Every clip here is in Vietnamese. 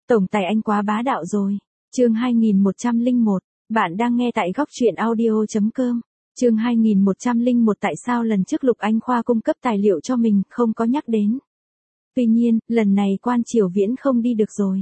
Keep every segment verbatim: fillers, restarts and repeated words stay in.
Tổng tài anh quá bá đạo rồi. Chương hai nghìn một trăm lẻ một, bạn đang nghe tại góc truyện audio chấm com. Chương hai nghìn một trăm lẻ một tại sao lần trước Lục Anh Khoa cung cấp tài liệu cho mình không có nhắc đến. Tuy nhiên, lần này Quan Triều Viễn không đi được rồi.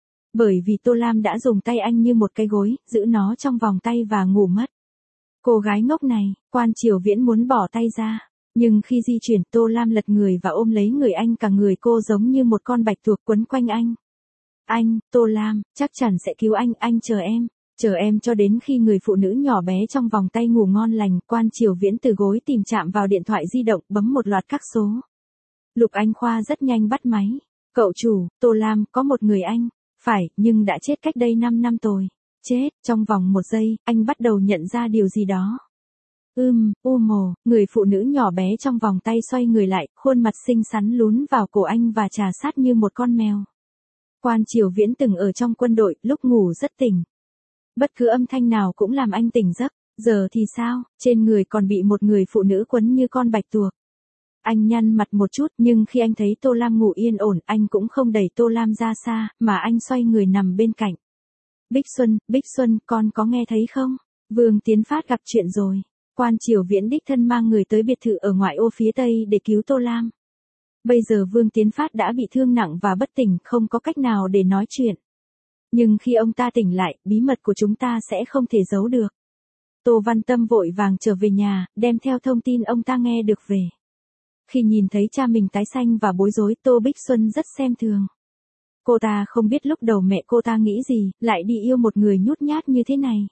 Bởi vì Tô Lam đã dùng tay anh như một cái gối, giữ nó trong vòng tay và ngủ mất. Cô gái ngốc này, Quan Triều Viễn muốn bỏ tay ra. Nhưng khi di chuyển Tô Lam lật người và ôm lấy người anh, cả người cô giống như một con bạch tuộc quấn quanh anh. Anh, Tô Lam, chắc chắn sẽ cứu anh, anh chờ em. Chờ em cho đến khi người phụ nữ nhỏ bé trong vòng tay ngủ ngon lành. Quan Triều Viễn từ gối tìm chạm vào điện thoại di động, bấm một loạt các số. Lục Anh Khoa rất nhanh bắt máy. Cậu chủ, Tô Lam, có một người anh. Phải, nhưng đã chết cách đây năm năm rồi. Chết, trong vòng một giây, anh bắt đầu nhận ra điều gì đó. Ưm, u mồ, người phụ nữ nhỏ bé trong vòng tay xoay người lại, khuôn mặt xinh xắn lún vào cổ anh và trà sát như một con mèo. Quan Triều Viễn từng ở trong quân đội, lúc ngủ rất tỉnh. Bất cứ âm thanh nào cũng làm anh tỉnh giấc, giờ thì sao, trên người còn bị một người phụ nữ quấn như con bạch tuộc. Anh nhăn mặt một chút, nhưng khi anh thấy Tô Lam ngủ yên ổn, anh cũng không đẩy Tô Lam ra xa, mà anh xoay người nằm bên cạnh. Bích Xuân, Bích Xuân, con có nghe thấy không? Vương Tiến Phát gặp chuyện rồi. Quan Triều Viễn đích thân mang người tới biệt thự ở ngoại ô phía tây để cứu Tô Lam. Bây giờ Vương Tiến Phát đã bị thương nặng và bất tỉnh, không có cách nào để nói chuyện. Nhưng khi ông ta tỉnh lại, bí mật của chúng ta sẽ không thể giấu được. Tô Văn Tâm vội vàng trở về nhà, đem theo thông tin ông ta nghe được về. Khi nhìn thấy cha mình tái xanh và bối rối, Tô Bích Xuân rất xem thường. Cô ta không biết lúc đầu mẹ cô ta nghĩ gì, lại đi yêu một người nhút nhát như thế này.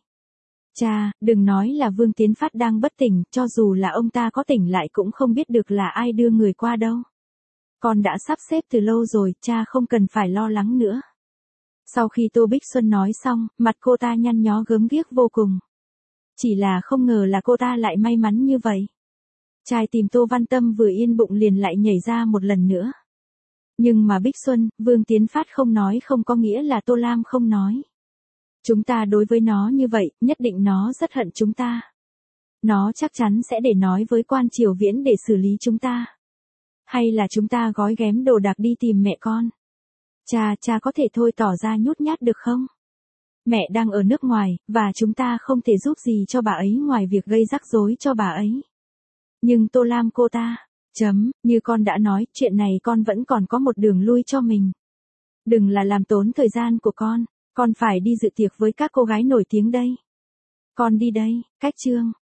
Cha, đừng nói là Vương Tiến Phát đang bất tỉnh, cho dù là ông ta có tỉnh lại cũng không biết được là ai đưa người qua đâu. Con đã sắp xếp từ lâu rồi, cha không cần phải lo lắng nữa. Sau khi Tô Bích Xuân nói xong, mặt cô ta nhăn nhó gớm ghiếc vô cùng. Chỉ là không ngờ là cô ta lại may mắn như vậy. Trái tim Tô Văn Tâm vừa yên bụng liền lại nhảy ra một lần nữa. Nhưng mà Bích Xuân, Vương Tiến Phát không nói không có nghĩa là Tô Lam không nói. Chúng ta đối với nó như vậy, nhất định nó rất hận chúng ta. Nó chắc chắn sẽ để nói với Quan Triều Viễn để xử lý chúng ta. Hay là chúng ta gói ghém đồ đạc đi tìm mẹ con. Cha, cha có thể thôi tỏ ra nhút nhát được không? Mẹ đang ở nước ngoài, và chúng ta không thể giúp gì cho bà ấy ngoài việc gây rắc rối cho bà ấy. Nhưng Tô Lam cô ta, chấm, như con đã nói, chuyện này con vẫn còn có một đường lui cho mình. Đừng là làm tốn thời gian của con, con phải đi dự tiệc với các cô gái nổi tiếng đây. Con đi đây, cách chương.